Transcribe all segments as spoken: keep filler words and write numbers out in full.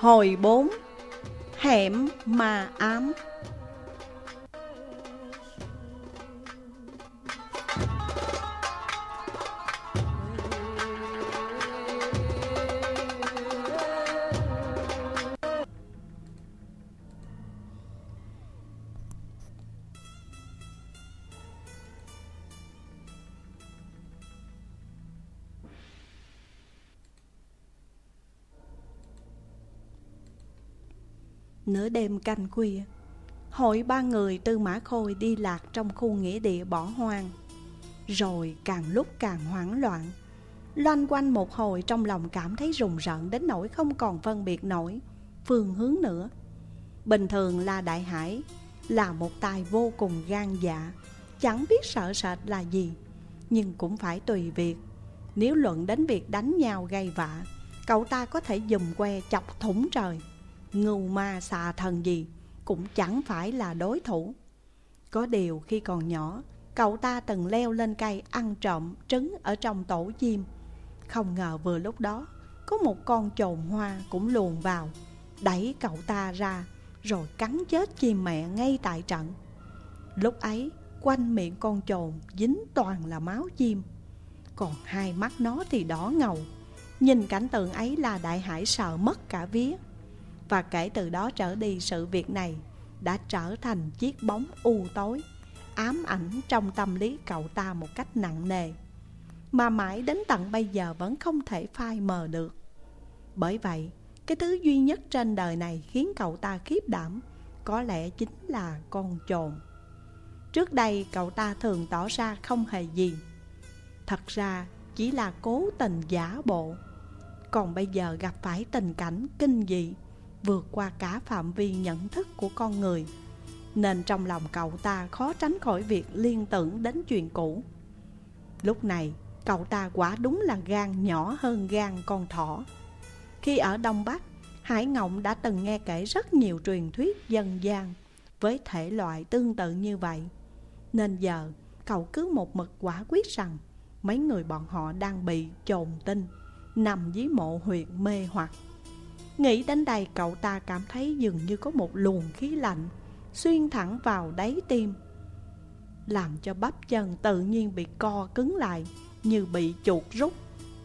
Hồi bốn. Hẻm ma ám. Nửa đêm canh khuya, hội ba người Tư Mã Khôi đi lạc trong khu nghĩa địa bỏ hoang. Rồi càng lúc càng hoảng loạn, loanh quanh một hồi trong lòng cảm thấy rùng rợn đến nỗi không còn phân biệt nổi phương hướng nữa. Bình thường là Đại Hải là một tài vô cùng gan dạ, chẳng biết sợ sệt là gì, nhưng cũng phải tùy việc. Nếu luận đến việc đánh nhau gây vạ, cậu ta có thể giùm que chọc thủng trời. Ngưu ma xà thần gì cũng chẳng phải là đối thủ. Có điều khi còn nhỏ, cậu ta từng leo lên cây ăn trộm trứng ở trong tổ chim. Không ngờ vừa lúc đó có một con chồn hoa cũng luồn vào, đẩy cậu ta ra rồi cắn chết chim mẹ ngay tại trận. Lúc ấy quanh miệng con chồn dính toàn là máu chim, còn hai mắt nó thì đỏ ngầu. Nhìn cảnh tượng ấy là Đại Hải sợ mất cả vía. Và kể từ đó trở đi, sự việc này đã trở thành chiếc bóng u tối, ám ảnh trong tâm lý cậu ta một cách nặng nề, mà mãi đến tận bây giờ vẫn không thể phai mờ được. Bởi vậy, cái thứ duy nhất trên đời này khiến cậu ta khiếp đảm có lẽ chính là con chồn. Trước đây cậu ta thường tỏ ra không hề gì, thật ra chỉ là cố tình giả bộ. Còn bây giờ gặp phải tình cảnh kinh dị vượt qua cả phạm vi nhận thức của con người, nên trong lòng cậu ta khó tránh khỏi việc liên tưởng đến chuyện cũ. Lúc này cậu ta quả đúng là gan nhỏ hơn gan con thỏ. Khi ở Đông Bắc, Hải Ngộng đã từng nghe kể rất nhiều truyền thuyết dân gian với thể loại tương tự như vậy, nên giờ cậu cứ một mực quả quyết rằng mấy người bọn họ đang bị chồn tinh, nằm dưới mộ huyệt mê hoặc. Nghĩ đến đây, cậu ta cảm thấy dường như có một luồng khí lạnh xuyên thẳng vào đáy tim, làm cho bắp chân tự nhiên bị co cứng lại như bị chuột rút.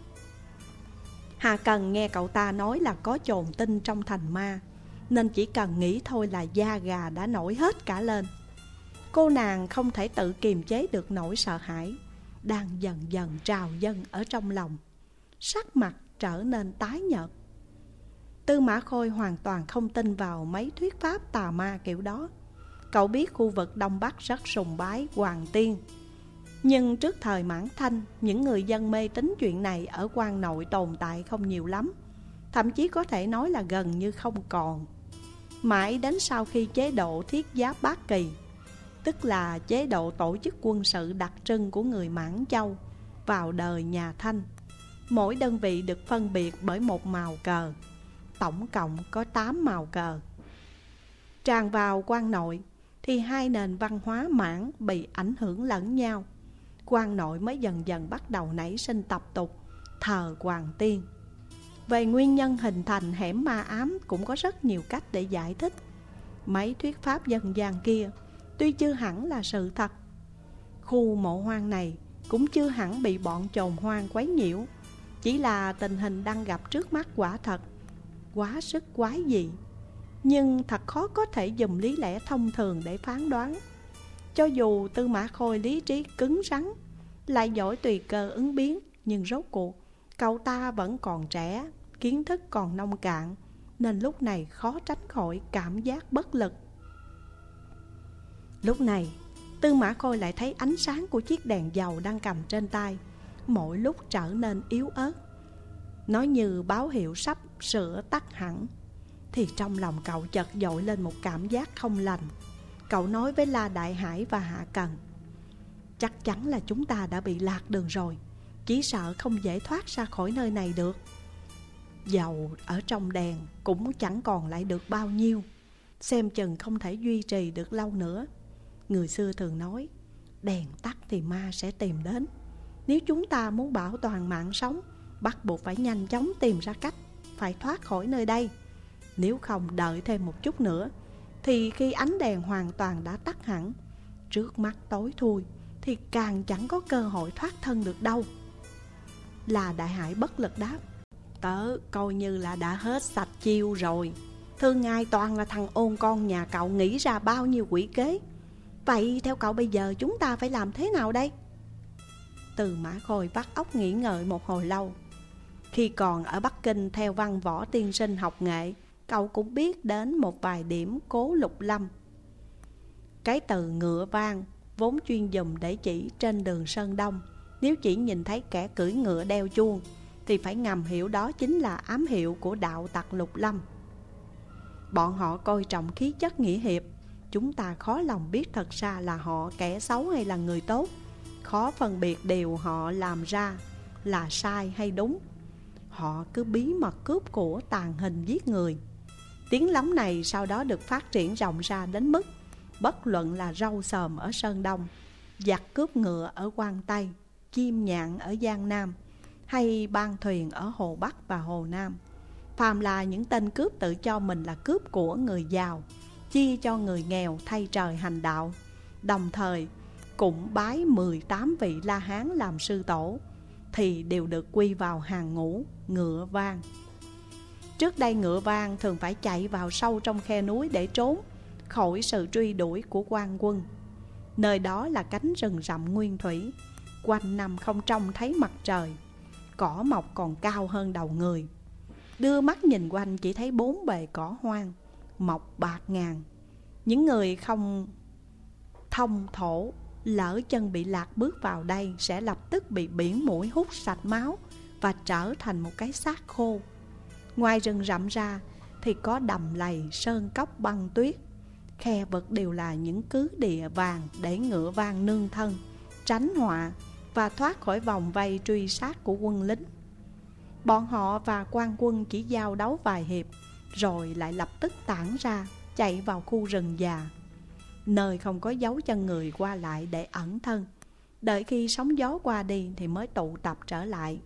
Hà Cần nghe cậu ta nói là có chồn tinh trong thành ma, nên chỉ cần nghĩ thôi là da gà đã nổi hết cả lên. Cô nàng không thể tự kiềm chế được nỗi sợ hãi đang dần dần trào dâng ở trong lòng, sắc mặt trở nên tái nhợt. Tư Mã Khôi hoàn toàn không tin vào mấy thuyết pháp tà ma kiểu đó. Cậu biết khu vực Đông Bắc rất sùng bái Hoàng Tiên, nhưng trước thời Mãn Thanh, những người dân mê tín chuyện này ở quan nội tồn tại không nhiều lắm, thậm chí có thể nói là gần như không còn. Mãi đến sau khi chế độ Thiết Giáp Bát Kỳ, tức là chế độ tổ chức quân sự đặc trưng của người Mãn Châu, vào đời nhà Thanh, mỗi đơn vị được phân biệt bởi một màu cờ, tổng cộng có tám màu cờ. Tràn vào quan nội thì hai nền văn hóa Mãn bị ảnh hưởng lẫn nhau. Quan nội mới dần dần bắt đầu nảy sinh tập tục thờ Hoàng Tiên. Về nguyên nhân hình thành hẻm ma ám cũng có rất nhiều cách để giải thích. Mấy thuyết pháp dân gian kia tuy chưa hẳn là sự thật. Khu mộ hoang này cũng chưa hẳn bị bọn chồn hoang quấy nhiễu, chỉ là tình hình đang gặp trước mắt quả thật quá sức quái dị, nhưng thật khó có thể dùng lý lẽ thông thường để phán đoán. Cho dù Tư Mã Khôi lý trí cứng rắn, lại giỏi tùy cơ ứng biến, nhưng rốt cuộc cậu ta vẫn còn trẻ, kiến thức còn nông cạn, nên lúc này khó tránh khỏi cảm giác bất lực. Lúc này Tư Mã Khôi lại thấy ánh sáng của chiếc đèn dầu đang cầm trên tay mỗi lúc trở nên yếu ớt, nó như báo hiệu sắp sửa tắt hẳn. Thì trong lòng cậu chợt dội lên một cảm giác không lành. Cậu nói với La Đại Hải và Hạ Cần: chắc chắn là chúng ta đã bị lạc đường rồi, chỉ sợ không dễ thoát ra khỏi nơi này được. Dầu ở trong đèn cũng chẳng còn lại được bao nhiêu, xem chừng không thể duy trì được lâu nữa. Người xưa thường nói, đèn tắt thì ma sẽ tìm đến. Nếu chúng ta muốn bảo toàn mạng sống, bắt buộc phải nhanh chóng tìm ra cách phải thoát khỏi nơi đây. Nếu không đợi thêm một chút nữa thì khi ánh đèn hoàn toàn đã tắt hẳn, trước mắt tối thui, thì càng chẳng có cơ hội thoát thân được đâu. Là Đại Hải bất lực đáp: Tớ coi như là đã hết sạch chiêu rồi. Thưa ngài, toàn là thằng ôn con nhà cậu nghĩ ra bao nhiêu quỷ kế. Vậy theo cậu bây giờ chúng ta phải làm thế nào đây? Từ Mã Khôi vắt óc nghĩ ngợi một hồi lâu. Khi còn ở Bắc Kinh theo văn võ tiên sinh học nghệ, cậu cũng biết đến một vài điểm Cố Lục Lâm. Cái từ ngựa vang vốn chuyên dùng để chỉ trên đường Sơn Đông. Nếu chỉ nhìn thấy kẻ cưỡi ngựa đeo chuông thì phải ngầm hiểu đó chính là ám hiệu của đạo tặc Lục Lâm. Bọn họ coi trọng khí chất nghĩa hiệp. Chúng ta khó lòng biết thật ra là họ kẻ xấu hay là người tốt, khó phân biệt điều họ làm ra là sai hay đúng. Họ cứ bí mật cướp của, tàn hình giết người. Tiếng lóng này sau đó được phát triển rộng ra đến mức bất luận là râu sờm ở Sơn Đông, giặc cướp ngựa ở Quang Tây, chim nhạn ở Giang Nam, hay ban thuyền ở Hồ Bắc và Hồ Nam, phàm là những tên cướp tự cho mình là cướp của người giàu, chia cho người nghèo thay trời hành đạo, đồng thời cũng bái mười tám vị La Hán làm sư tổ, thì đều được quy vào hàng ngũ ngựa vang. Trước đây ngựa vang thường phải chạy vào sâu trong khe núi để trốn khỏi sự truy đuổi của quan quân. Nơi đó là cánh rừng rậm nguyên thủy, quanh năm không trông thấy mặt trời, cỏ mọc còn cao hơn đầu người. Đưa mắt nhìn quanh chỉ thấy bốn bề cỏ hoang, mọc bạt ngàn. Những người không thông thổ lỡ chân bị lạc bước vào đây sẽ lập tức bị biển muỗi hút sạch máu và trở thành một cái xác khô. Ngoài rừng rậm ra thì có đầm lầy, sơn cốc băng tuyết, khe vực đều là những cứ địa vàng để ngựa vang nương thân, tránh họa và thoát khỏi vòng vây truy sát của quân lính. Bọn họ và quan quân chỉ giao đấu vài hiệp rồi lại lập tức tản ra chạy vào khu rừng già, nơi không có dấu chân người qua lại để ẩn thân. Đợi khi sóng gió qua đi thì mới tụ tập trở lại.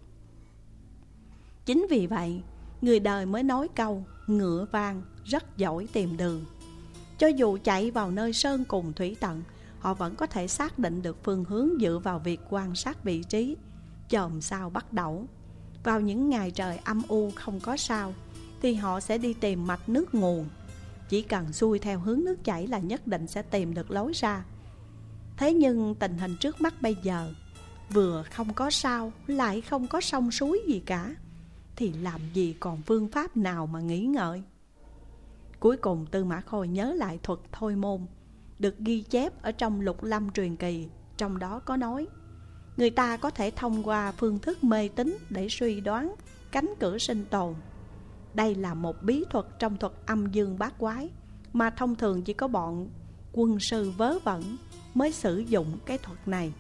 Chính vì vậy người đời mới nói câu ngựa vang rất giỏi tìm đường. Cho dù chạy vào nơi sơn cùng thủy tận, họ vẫn có thể xác định được phương hướng dựa vào việc quan sát vị trí chòm sao bắt đầu. Vào những ngày trời âm u không có sao thì họ sẽ đi tìm mạch nước nguồn. Chỉ cần xuôi theo hướng nước chảy là nhất định sẽ tìm được lối ra. Thế nhưng tình hình trước mắt bây giờ, vừa không có sao lại không có sông suối gì cả, thì làm gì còn phương pháp nào mà nghĩ ngợi. Cuối cùng Tư Mã Khôi nhớ lại thuật thôi môn được ghi chép ở trong Lục Lâm truyền kỳ. Trong đó có nói người ta có thể thông qua phương thức mê tín để suy đoán cánh cửa sinh tồn. Đây là một bí thuật trong thuật âm dương bát quái mà thông thường chỉ có bọn quân sư vớ vẩn mới sử dụng cái thuật này.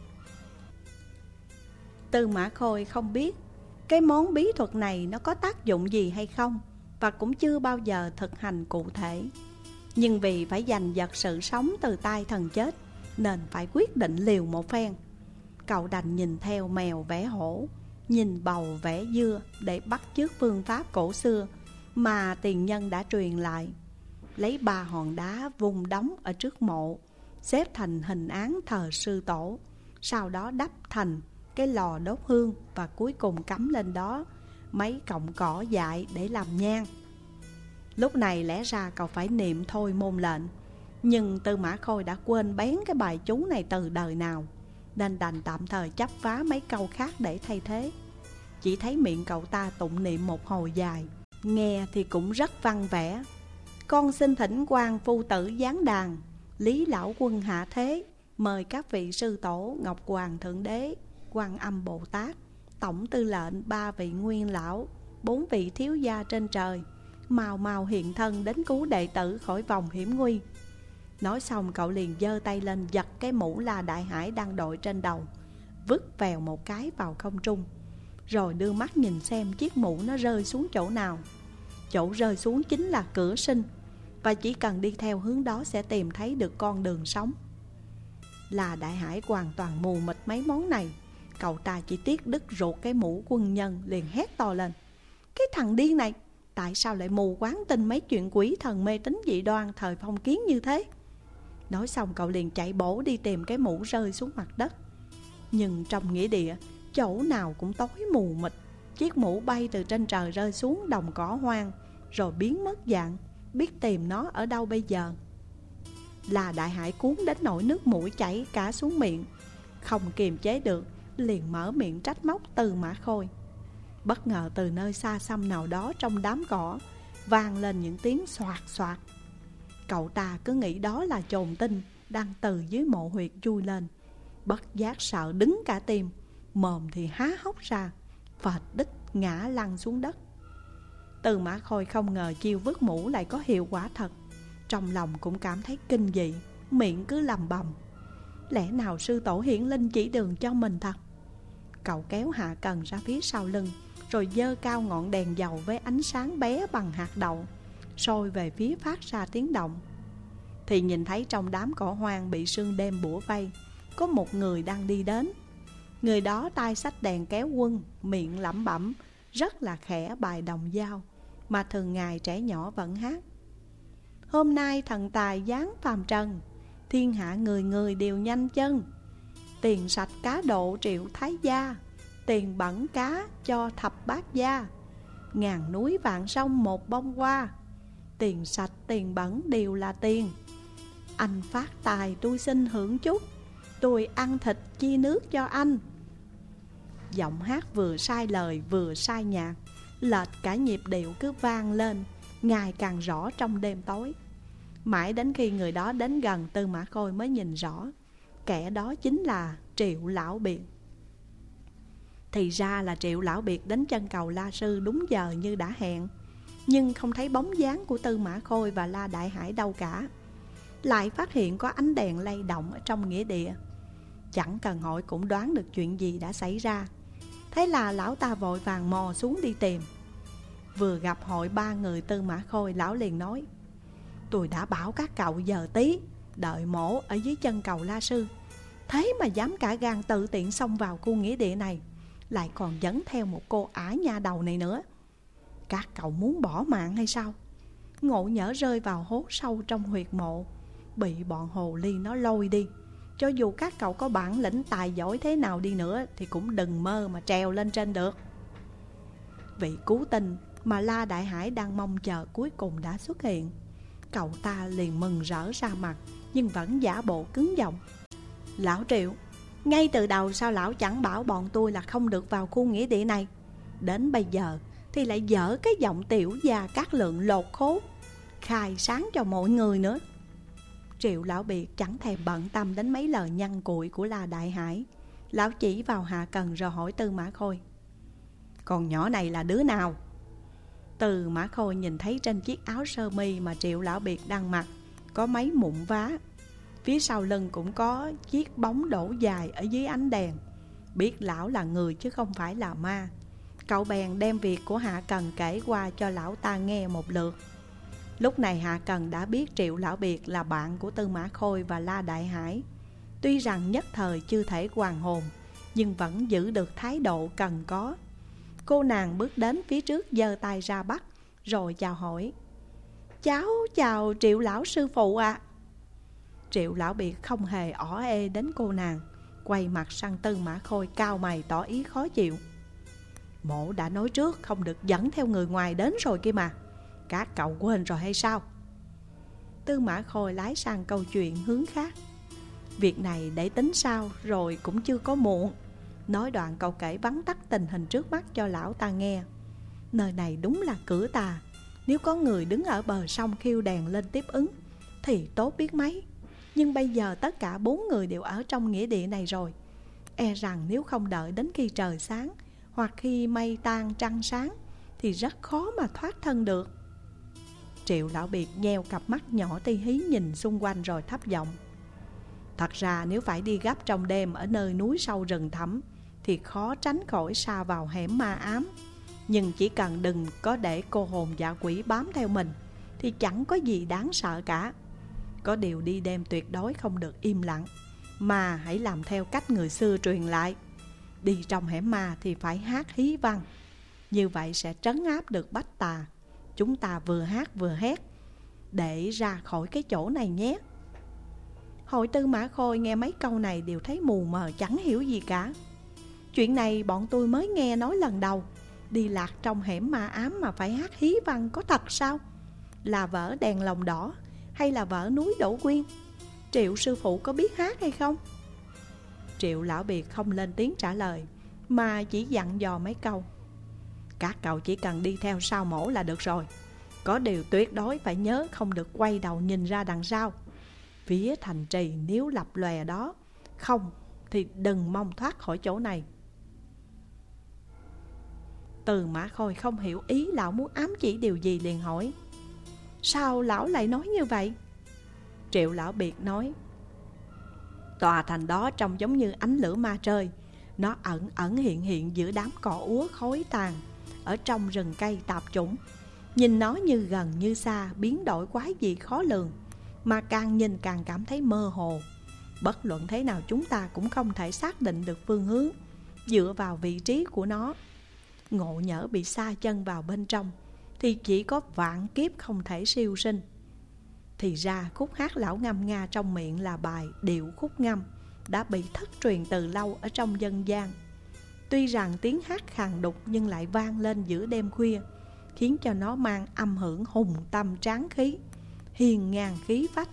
Tư Mã Khôi không biết cái món bí thuật này nó có tác dụng gì hay không, và cũng chưa bao giờ thực hành cụ thể. Nhưng vì phải giành giật sự sống từ tay thần chết nên phải quyết định liều một phen. Cậu đành nhìn theo mèo vẽ hổ, nhìn bầu vẽ dưa để bắt chước phương pháp cổ xưa mà tiền nhân đã truyền lại. Lấy ba hòn đá vung đóng ở trước mộ, xếp thành hình án thờ sư tổ, sau đó đắp thành cái lò đốt hương và cuối cùng cắm lên đó mấy cọng cỏ dại để làm nhang. Lúc này lẽ ra cậu phải niệm thôi môn lệnh, nhưng Tư Mã Khôi đã quên bén cái bài chú này từ đời nào, nên đành tạm thời chấp vá mấy câu khác để thay thế. Chỉ thấy miệng cậu ta tụng niệm một hồi dài, nghe thì cũng rất văn vẻ. Con xin thỉnh quan phu tử giáng đàn, Lý lão quân hạ thế, mời các vị sư tổ Ngọc Hoàng Thượng Đế, Quan Âm Bồ Tát, tổng tư lệnh ba vị nguyên lão, bốn vị thiếu gia trên trời, mau mau hiện thân đến cứu đệ tử khỏi vòng hiểm nguy. Nói xong cậu liền giơ tay lên giật cái mũ La Đại Hải đang đội trên đầu, vứt vèo một cái vào không trung, rồi đưa mắt nhìn xem chiếc mũ nó rơi xuống chỗ nào. Chỗ rơi xuống chính là cửa sinh, và chỉ cần đi theo hướng đó sẽ tìm thấy được con đường sống. La Đại Hải hoàn toàn mù mịt mấy món này. Cậu ta chỉ tiếc đứt ruột cái mũ quân nhân, liền hét to lên: cái thằng điên này, Tại sao lại mù quáng tin mấy chuyện quỷ thần mê tín dị đoan thời phong kiến như thế? Nói xong cậu liền chạy bổ đi tìm cái mũ rơi xuống mặt đất. Nhưng trong nghĩa địa, chỗ nào cũng tối mù mịt. Chiếc mũ bay từ trên trời rơi xuống đồng cỏ hoang, rồi biến mất dạng. Biết tìm nó ở đâu bây giờ? Là Đại Hải cuốn đến nỗi nước mũi chảy cả xuống miệng. Không kiềm chế được, liền mở miệng trách móc Tư Mã Khôi. Bất ngờ từ nơi xa xăm nào đó trong đám cỏ vang lên những tiếng xoạt xoạt. Cậu ta cứ nghĩ đó là chồn tinh đang từ dưới mộ huyệt chui lên. Bất giác sợ đứng cả tim, mồm thì há hốc ra, phệt đích ngã lăn xuống đất. Tư Mã Khôi không ngờ chiêu vứt mũ lại có hiệu quả thật. Trong lòng cũng cảm thấy kinh dị, miệng cứ lầm bầm: lẽ nào sư tổ hiển linh chỉ đường cho mình thật? Cậu kéo Hạ Cần ra phía sau lưng, rồi giơ cao ngọn đèn dầu với ánh sáng bé bằng hạt đậu, soi về phía phát ra tiếng động. Thì nhìn thấy trong đám cỏ hoang bị sương đêm bủa vây, có một người đang đi đến. Người đó tay xách đèn kéo quân, miệng lẩm bẩm rất là khẽ bài đồng dao mà thường ngày trẻ nhỏ vẫn hát: hôm nay thần tài giáng phàm trần, thiên hạ người người đều nhanh chân. Tiền sạch cá độ triệu thái gia, tiền bẩn cá cho thập bát gia. Ngàn núi vạn sông một bông hoa, tiền sạch tiền bẩn đều là tiền. Anh phát tài tôi xin hưởng chút, tôi ăn thịt chia nước cho anh. Giọng hát vừa sai lời vừa sai nhạc, lệch cả nhịp điệu cứ vang lên, ngày càng rõ trong đêm tối. Mãi đến khi người đó đến gần, Tư Mã Khôi mới nhìn rõ, kẻ đó chính là Triệu Lão Biệt. Thì ra là Triệu Lão Biệt đến chân cầu La Sư đúng giờ như đã hẹn, nhưng không thấy bóng dáng của Tư Mã Khôi và La Đại Hải đâu cả. Lại phát hiện có ánh đèn lay động ở trong nghĩa địa. Chẳng cần hỏi cũng đoán được chuyện gì đã xảy ra. Thế là lão ta vội vàng mò xuống đi tìm. Vừa gặp hội ba người Tư Mã Khôi, lão liền nói: tôi đã bảo các cậu giờ tí đợi mổ ở dưới chân cầu La Sư, thế mà dám cả gan tự tiện xông vào khu nghĩa địa này, lại còn dẫn theo một cô ả nha đầu này nữa. Các cậu muốn bỏ mạng hay sao? Ngộ nhỡ rơi vào hố sâu trong huyệt mộ, bị bọn hồ ly nó lôi đi, cho dù các cậu có bản lĩnh tài giỏi thế nào đi nữa thì cũng đừng mơ mà trèo lên trên được. Vị cứu tinh mà La Đại Hải đang mong chờ cuối cùng đã xuất hiện. Cậu ta liền mừng rỡ ra mặt, nhưng vẫn giả bộ cứng giọng: lão Triệu, ngay từ đầu sao lão chẳng bảo bọn tôi là không được vào khu nghĩa địa này? Đến bây giờ thì lại dở cái giọng tiểu gia Cát Lượng lột khố, khai sáng cho mọi người nữa. Triệu Lão Biệt chẳng thèm bận tâm đến mấy lời nhăn cuội của La Đại Hải. Lão chỉ vào Hạ Cần rồi hỏi Tư Mã Khôi: còn nhỏ này là đứa nào? Tư Mã Khôi nhìn thấy trên chiếc áo sơ mi mà Triệu Lão Biệt đang mặc có mấy mụn vá, phía sau lưng cũng có chiếc bóng đổ dài ở dưới ánh đèn. Biết lão là người chứ không phải là ma, cậu bèn đem việc của Hạ Cần kể qua cho lão ta nghe một lượt. Lúc này Hạ Cần đã biết Triệu Lão Biệt là bạn của Tư Mã Khôi và La Đại Hải. Tuy rằng nhất thời chưa thể hoàn hồn, nhưng vẫn giữ được thái độ cần có. Cô nàng bước đến phía trước giơ tay ra bắt, rồi chào hỏi: cháu chào Triệu Lão sư phụ ạ. À. Triệu Lão Biệt không hề ỏ ê đến cô nàng, quay mặt sang Tư Mã Khôi cau mày tỏ ý khó chịu: mộ đã nói trước không được dẫn theo người ngoài đến rồi kia mà, các cậu quên rồi hay sao? Tư Mã Khôi lái sang câu chuyện hướng khác: việc này để tính sau, rồi cũng chưa có muộn. Nói đoạn cậu kể vắn tắt tình hình trước mắt cho lão ta nghe. Nơi này đúng là cửa tà, nếu có người đứng ở bờ sông khiêu đèn lên tiếp ứng thì tốt biết mấy. Nhưng bây giờ tất cả bốn người đều ở trong nghĩa địa này rồi, e rằng nếu không đợi đến khi trời sáng hoặc khi mây tan trăng sáng thì rất khó mà thoát thân được. Triệu Lão Biệt nheo cặp mắt nhỏ ti hí nhìn xung quanh rồi thấp giọng: thật ra nếu phải đi gấp trong đêm ở nơi núi sâu rừng thẳm thì khó tránh khỏi sa vào hẻm ma ám. Nhưng chỉ cần đừng có để cô hồn dạ quỷ bám theo mình thì chẳng có gì đáng sợ cả. Có điều đi đêm tuyệt đối không được im lặng, mà hãy làm theo cách người xưa truyền lại. Đi trong hẻm ma thì phải hát hí văn, như vậy sẽ trấn áp được bách tà. chúng ta vừa hát vừa hét để ra khỏi cái chỗ này nhé. Hội Tư Mã Khôi nghe mấy câu này đều thấy mù mờ chẳng hiểu gì cả. Chuyện này bọn tôi mới nghe nói lần đầu. Đi lạc trong hẻm ma ám mà phải hát hí văn có thật sao? Là vở Đèn Lồng Đỏ hay là vở Núi Đổ Quyên? Triệu sư phụ có biết hát hay không? Triệu lão biệt không lên tiếng trả lời, mà chỉ dặn dò mấy câu. Các cậu chỉ cần đi theo sau mổ là được rồi. Có điều tuyệt đối phải nhớ không được quay đầu nhìn ra đằng sau. Phía thành trì nếu lập lòe đó, không thì đừng mong thoát khỏi chỗ này. Từ Mã Khôi không hiểu ý lão muốn ám chỉ điều gì, liền hỏi: sao lão lại nói như vậy? Triệu lão biệt nói: tòa thành đó trông giống như ánh lửa ma trời. Nó ẩn ẩn hiện hiện giữa đám cỏ úa khói tàn, ở trong rừng cây tạp chủng. Nhìn nó như gần như xa, biến đổi quái dị khó lường, mà càng nhìn càng cảm thấy mơ hồ. Bất luận thế nào chúng ta cũng không thể xác định được phương hướng dựa vào vị trí của nó. Ngộ nhỡ bị sa chân vào bên trong thì chỉ có vạn kiếp không thể siêu sinh. Thì ra khúc hát lão ngâm nga trong miệng là bài điệu khúc ngâm đã bị thất truyền từ lâu ở trong dân gian. Tuy rằng tiếng hát khàn đục nhưng lại vang lên giữa đêm khuya, khiến cho nó mang âm hưởng hùng tâm tráng khí, hiền ngang khí phách.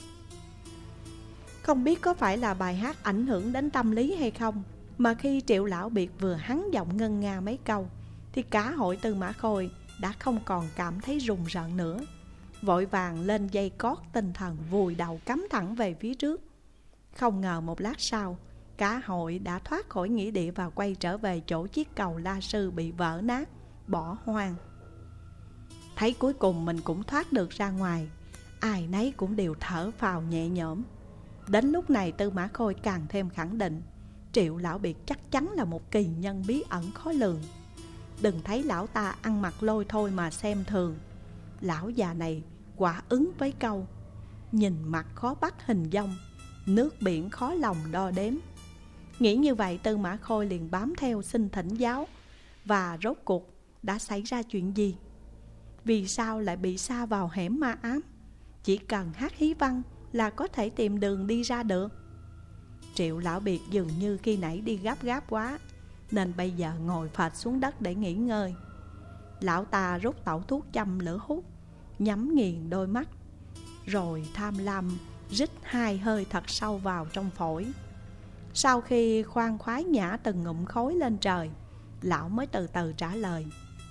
Không biết có phải là bài hát ảnh hưởng đến tâm lý hay không, mà khi Triệu lão biệt vừa hắn giọng ngân nga mấy câu thì cả hội Tư Mã Khôi đã không còn cảm thấy rùng rợn nữa. Vội vàng lên dây cót tinh thần, vùi đầu cắm thẳng về phía trước. Không ngờ một lát sau, cả hội đã thoát khỏi nghĩa địa và quay trở về chỗ chiếc cầu La Sư bị vỡ nát, bỏ hoang. Thấy cuối cùng mình cũng thoát được ra ngoài, ai nấy cũng đều thở phào nhẹ nhõm. Đến lúc này Tư Mã Khôi càng thêm khẳng định Triệu lão biệt chắc chắn là một kỳ nhân bí ẩn khó lường. Đừng thấy lão ta ăn mặc lôi thôi mà xem thường. Lão già này quả ứng với câu nhìn mặt khó bắt hình dong, nước biển khó lòng đo đếm. Nghĩ như vậy, Tư Mã Khôi liền bám theo xin thỉnh giáo. Và rốt cuộc đã xảy ra chuyện gì? Vì sao lại bị sa vào hẻm ma ám? Chỉ cần hát hí văn là có thể tìm đường đi ra được. Triệu lão biệt dường như khi nãy đi gấp gáp quá, nên bây giờ ngồi phệt xuống đất để nghỉ ngơi. Lão ta rút tẩu thuốc châm lửa hút, nhắm nghiền đôi mắt, rồi tham lam rít hai hơi thật sâu vào trong phổi. Sau khi khoan khoái nhả từng ngụm khói lên trời, lão mới từ từ trả lời: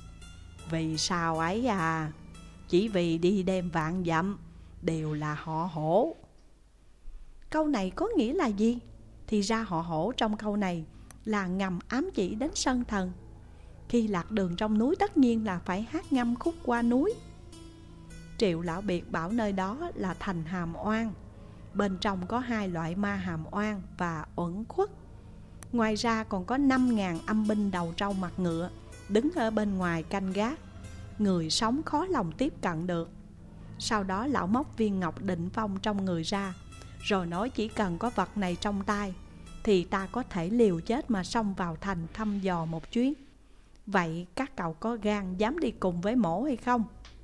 vì sao ấy à? Chỉ vì đi đêm vạn dặm đều là họ Hổ. Câu này có nghĩa là gì? Thì ra họ Hổ trong câu này là ngầm ám chỉ đến Sơn Thần. Khi lạc đường trong núi tất nhiên là phải hát ngâm khúc qua núi. Triệu lão biệt bảo nơi đó là thành Hàm Oan. Bên trong có hai loại ma hàm oan và uẩn khuất. Ngoài ra còn có năm ngàn âm binh đầu trâu mặt ngựa đứng ở bên ngoài canh gác, người sống khó lòng tiếp cận được. Sau đó lão móc viên ngọc định phong trong người ra, rồi nói chỉ cần có vật này trong tay thì ta có thể liều chết mà xông vào thành thăm dò một chuyến. Vậy các cậu có gan dám đi cùng với mổ hay không?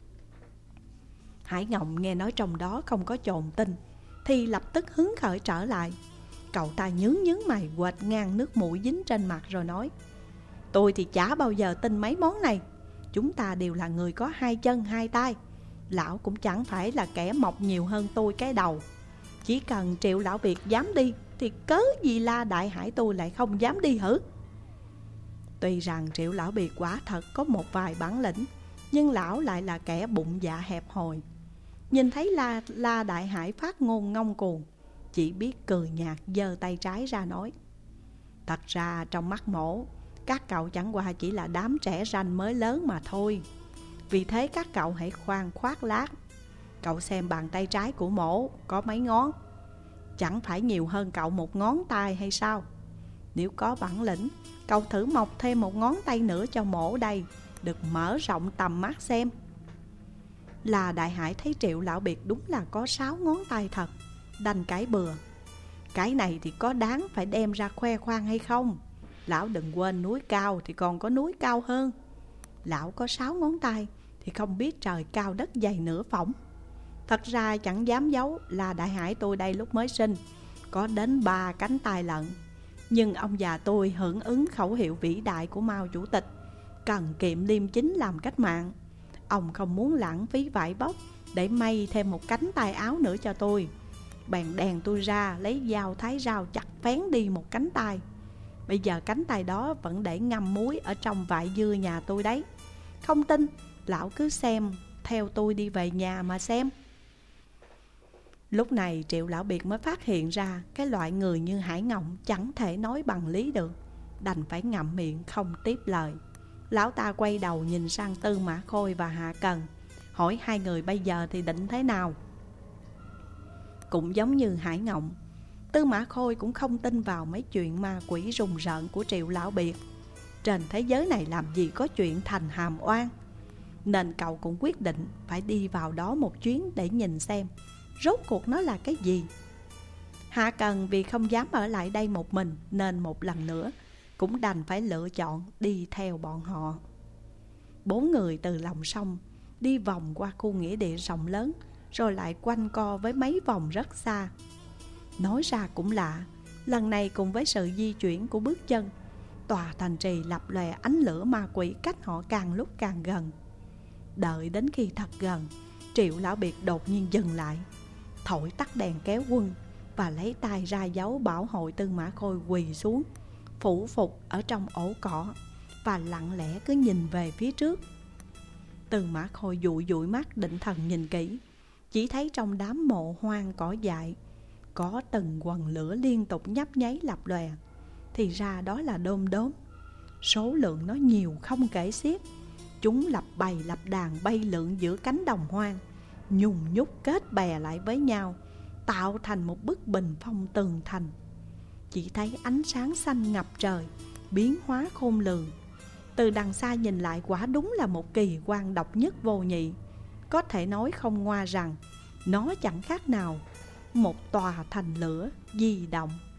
Hải Ngộng nghe nói trong đó không có chồn tin thì lập tức hứng khởi trở lại. Cậu ta nhướng nhướng mày, quệt ngang nước mũi dính trên mặt rồi nói: tôi thì chả bao giờ tin mấy món này. Chúng ta đều là người có hai chân hai tay. Lão cũng chẳng phải là kẻ mọc nhiều hơn tôi cái đầu. Chỉ cần Triệu lão biệt dám đi thì cớ gì La Đại Hải tôi lại không dám đi hử? Tuy rằng Triệu lão biệt quả thật có một vài bản lĩnh, nhưng lão lại là kẻ bụng dạ hẹp hòi. Nhìn thấy La, La Đại Hải phát ngôn ngông cuồng, chỉ biết cười nhạt giơ tay trái ra nói: thật ra trong mắt mổ, các cậu chẳng qua chỉ là đám trẻ ranh mới lớn mà thôi. Vì thế các cậu hãy khoan khoác lác. Cậu xem bàn tay trái của mổ có mấy ngón? Chẳng phải nhiều hơn cậu một ngón tay hay sao? Nếu có bản lĩnh, cậu thử mọc thêm một ngón tay nữa cho mổ đây, được mở rộng tầm mắt xem. Là Đại Hải thấy Triệu lão biệt đúng là có sáu ngón tay thật, đành cãi bừa: cái này thì có đáng phải đem ra khoe khoang hay không? Lão đừng quên núi cao thì còn có núi cao hơn. Lão có sáu ngón tay thì không biết trời cao đất dày nửa phỏng. Thật ra chẳng dám giấu là đại hải tôi đây lúc mới sinh có đến ba cánh tay lận. Nhưng ông già tôi hưởng ứng khẩu hiệu vĩ đại của Mao Chủ tịch cần kiệm liêm chính làm cách mạng. Ông không muốn lãng phí vải bóc để may thêm một cánh tay áo nữa cho tôi. Bèn đèn tôi ra lấy dao thái rau chặt phén đi một cánh tay. Bây giờ cánh tay đó vẫn để ngâm muối ở trong vại dưa nhà tôi đấy. Không tin, lão cứ xem, theo tôi đi về nhà mà xem. Lúc này Triệu Lão Biệt mới phát hiện ra cái loại người như Hải Ngộng chẳng thể nói bằng lý được, đành phải ngậm miệng không tiếp lời. Lão ta quay đầu nhìn sang Tư Mã Khôi và Hạ Cần, hỏi hai người bây giờ thì định thế nào. Cũng giống như Hải Ngộng, Tư Mã Khôi cũng không tin vào mấy chuyện ma quỷ rùng rợn của Triệu Lão Biệt. Trên thế giới này làm gì có chuyện thành hàm oan, nên cậu cũng quyết định phải đi vào đó một chuyến để nhìn xem rốt cuộc nó là cái gì. Hạ Cần vì không dám ở lại đây một mình nên một lần nữa cũng đành phải lựa chọn đi theo bọn họ. Bốn người từ lòng sông đi vòng qua khu nghĩa địa rộng lớn, rồi lại quanh co với mấy vòng rất xa. Nói ra cũng lạ, lần này cùng với sự di chuyển của bước chân, tòa thành trì lập lòe ánh lửa ma quỷ cách họ càng lúc càng gần. Đợi đến khi thật gần, Triệu Lão Biệt đột nhiên dừng lại, thổi tắt đèn kéo quân và lấy tay ra dấu bảo hội Tư Mã Khôi quỳ xuống, phủ phục ở trong ổ cỏ và lặng lẽ cứ nhìn về phía trước. Tư Mã Khôi dụi dụi mắt định thần nhìn kỹ, chỉ thấy trong đám mộ hoang cỏ dại có từng quần lửa liên tục nhấp nháy lập lòe. Thì ra đó là đom đóm, số lượng nó nhiều không kể xiết. Chúng lập bầy lập đàn bay lượn giữa cánh đồng hoang, nhùng nhúc kết bè lại với nhau, tạo thành một bức bình phong tường thành. Chỉ thấy ánh sáng xanh ngập trời, biến hóa khôn lường. Từ đằng xa nhìn lại quả đúng là một kỳ quan độc nhất vô nhị. Có thể nói không ngoa rằng nó chẳng khác nào một tòa thành lửa di động.